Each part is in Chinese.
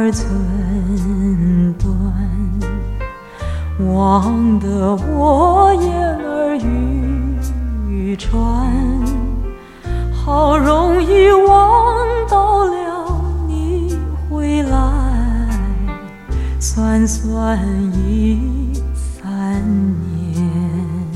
儿寸断，望得我眼儿欲穿，好容易望到了你回来，算算已3年，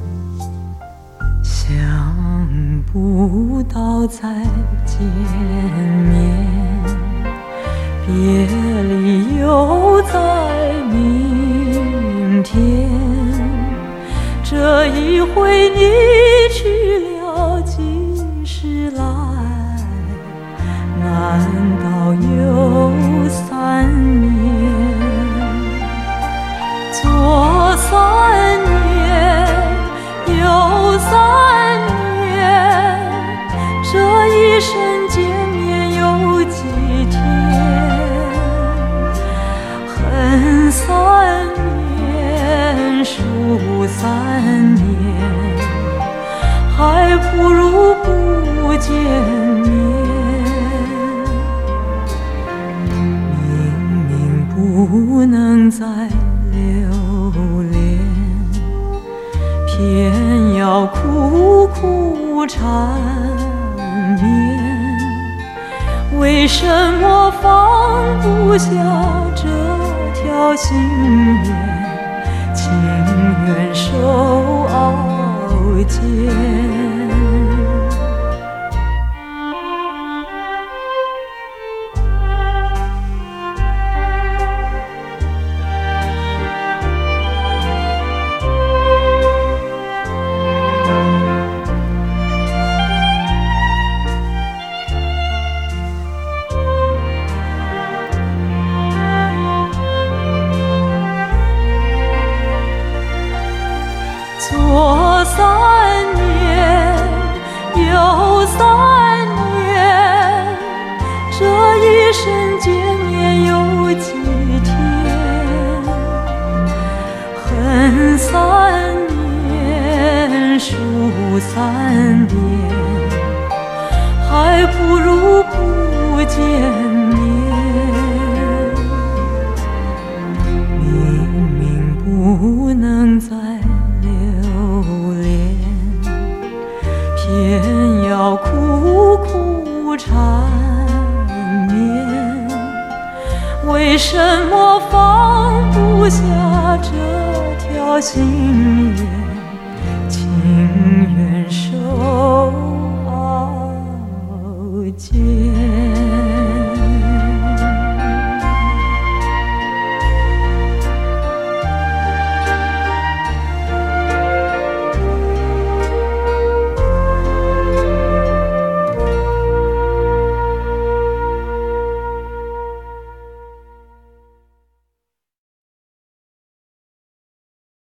想不到再见面，别离又在明天，这一回你去了几时来？难道又3年？左3年，右3年，这一生见面有几天？恨3年，数3年，还不如不见面。明明不能再留恋，偏要苦苦缠绵，为什么放不下这条心愿？情愿受熬煎。左3年，右3年，这一生见面有几天？恨3年，数3年，还不如不见面。明明不能再留恋，偏要苦苦缠绵，为什么放不下这条心愿？